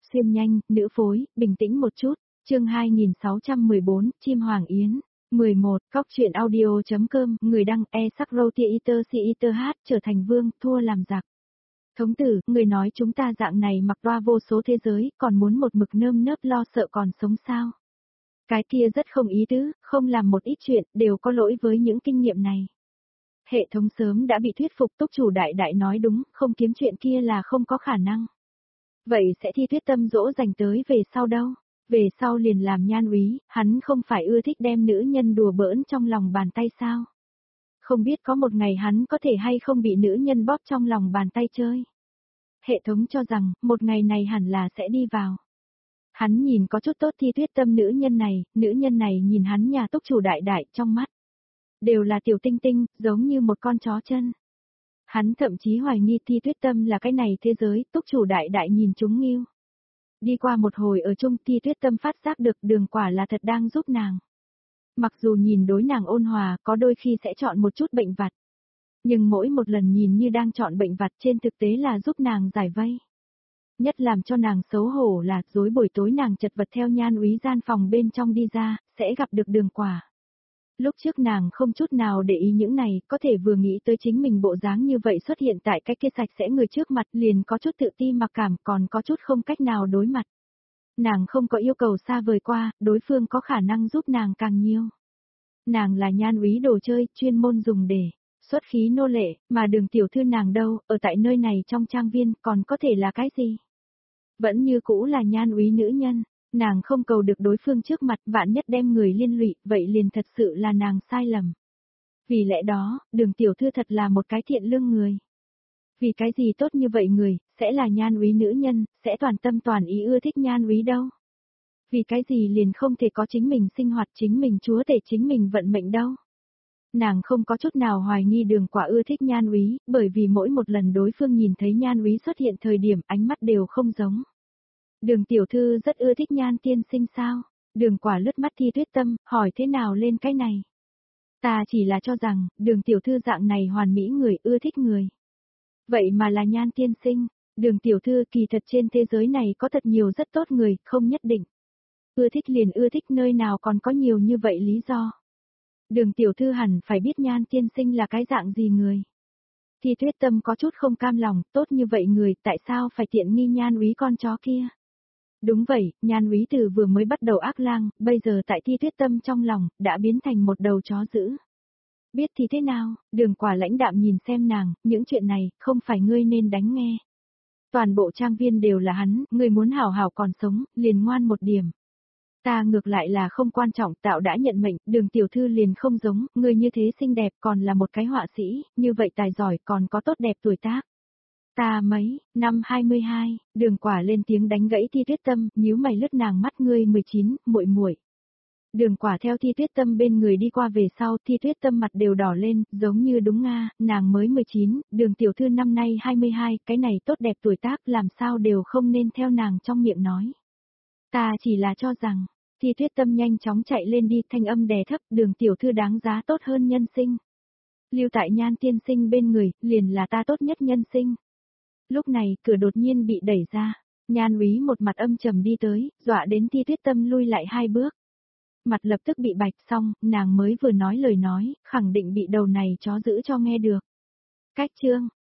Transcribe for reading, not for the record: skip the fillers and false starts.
xuyên nhanh, nữ phối, bình tĩnh một chút. Chương 2614, Chim Hoàng Yến. 11, Cóc truyện audio.com, người đăng sắc roti iter si iter hát, trở thành vương, thua làm giặc. Thống tử, người nói chúng ta dạng này mặc đoa vô số thế giới, còn muốn một mực nơm nớp lo sợ còn sống sao? Cái kia rất không ý tứ, không làm một ít chuyện, đều có lỗi với những kinh nghiệm này. Hệ thống sớm đã bị thuyết phục, túc chủ đại đại nói đúng, không kiếm chuyện kia là không có khả năng. Vậy sẽ thi Tuyết Tâm dỗ dành tới về sau đâu? Về sau liền làm nhan úy, hắn không phải ưa thích đem nữ nhân đùa bỡn trong lòng bàn tay sao? Không biết có một ngày hắn có thể hay không bị nữ nhân bóp trong lòng bàn tay chơi. Hệ thống cho rằng, một ngày này hẳn là sẽ đi vào. Hắn nhìn có chút tốt thi Tuyết Tâm nữ nhân này nhìn hắn nhà túc chủ đại đại trong mắt. Đều là tiểu tinh tinh, giống như một con chó chân. Hắn thậm chí hoài nghi thi Tuyết Tâm là cái này thế giới, túc chủ đại đại nhìn chúng nghiêu. Đi qua một hồi ở chung thi Tuyết Tâm phát giác được Đường Quả là thật đang giúp nàng. Mặc dù nhìn đối nàng ôn hòa, có đôi khi sẽ chọn một chút bệnh vặt. Nhưng mỗi một lần nhìn như đang chọn bệnh vặt trên thực tế là giúp nàng giải vây. Nhất làm cho nàng xấu hổ là dối buổi tối nàng chật vật theo nhan úy gian phòng bên trong đi ra, sẽ gặp được Đường Quả. Lúc trước nàng không chút nào để ý những này, có thể vừa nghĩ tới chính mình bộ dáng như vậy xuất hiện tại cái kia sạch sẽ người trước mặt liền có chút tự ti mặc cảm còn có chút không cách nào đối mặt. Nàng không có yêu cầu xa vời qua, đối phương có khả năng giúp nàng càng nhiều. Nàng là nhan úy đồ chơi, chuyên môn dùng để xuất khí nô lệ, mà Đường tiểu thư nàng đâu, ở tại nơi này trong trang viên còn có thể là cái gì? Vẫn như cũ là nhan úy nữ nhân. Nàng không cầu được đối phương trước mặt vạn nhất đem người liên lụy, vậy liền thật sự là nàng sai lầm. Vì lẽ đó, Đường tiểu thư thật là một cái thiện lương người. Vì cái gì tốt như vậy người, sẽ là nhan úy nữ nhân, sẽ toàn tâm toàn ý ưa thích nhan úy đâu. Vì cái gì liền không thể có chính mình sinh hoạt chính mình chúa tể chính mình vận mệnh đâu. Nàng không có chút nào hoài nghi Đường Quả ưa thích nhan úy, bởi vì mỗi một lần đối phương nhìn thấy nhan úy xuất hiện thời điểm ánh mắt đều không giống. Đường tiểu thư rất ưa thích nhan tiên sinh sao? Đường Quả lướt mắt thi Tuyết Tâm, hỏi thế nào lên cái này? Ta chỉ là cho rằng, Đường tiểu thư dạng này hoàn mỹ người ưa thích người. Vậy mà là nhan tiên sinh, Đường tiểu thư kỳ thật trên thế giới này có thật nhiều rất tốt người, không nhất định. Ưa thích liền ưa thích nơi nào còn có nhiều như vậy lý do. Đường tiểu thư hẳn phải biết nhan tiên sinh là cái dạng gì người. Thi Tuyết Tâm có chút không cam lòng, tốt như vậy người, tại sao phải tiện nghi nhan úy con chó kia? Đúng vậy, nhan úy từ vừa mới bắt đầu ác lang, bây giờ tại Thi Tuyết Tâm trong lòng, đã biến thành một đầu chó dữ. Biết thì thế nào, Đường Quả lãnh đạm nhìn xem nàng, những chuyện này, không phải ngươi nên đánh nghe. Toàn bộ trang viên đều là hắn, ngươi muốn hảo hảo còn sống, liền ngoan một điểm. Ta ngược lại là không quan trọng, tạo đã nhận mệnh, Đường tiểu thư liền không giống, ngươi như thế xinh đẹp còn là một cái họa sĩ, như vậy tài giỏi còn có tốt đẹp tuổi tác. Ta mấy, năm 22, Đường Quả lên tiếng đánh gãy Thi Tuyết Tâm, nhíu mày lướt nàng mắt ngươi 19, muội muội. Đường Quả theo Thi Tuyết Tâm bên người đi qua về sau, Thi Tuyết Tâm mặt đều đỏ lên, giống như đúng nga, nàng mới 19, Đường tiểu thư năm nay 22, cái này tốt đẹp tuổi tác làm sao đều không nên theo nàng trong miệng nói. Ta chỉ là cho rằng, Thi Tuyết Tâm nhanh chóng chạy lên đi, thanh âm đè thấp, Đường tiểu thư đáng giá tốt hơn nhân sinh. Lưu tại nhan tiên sinh bên người, liền là ta tốt nhất nhân sinh. Lúc này, cửa đột nhiên bị đẩy ra, nhan úy một mặt âm trầm đi tới, dọa đến Thi Tuyết Tâm lui lại 2 bước. Mặt lập tức bị bạch xong, nàng mới vừa nói lời nói, khẳng định bị đầu này chó giữ cho nghe được. Cách chương,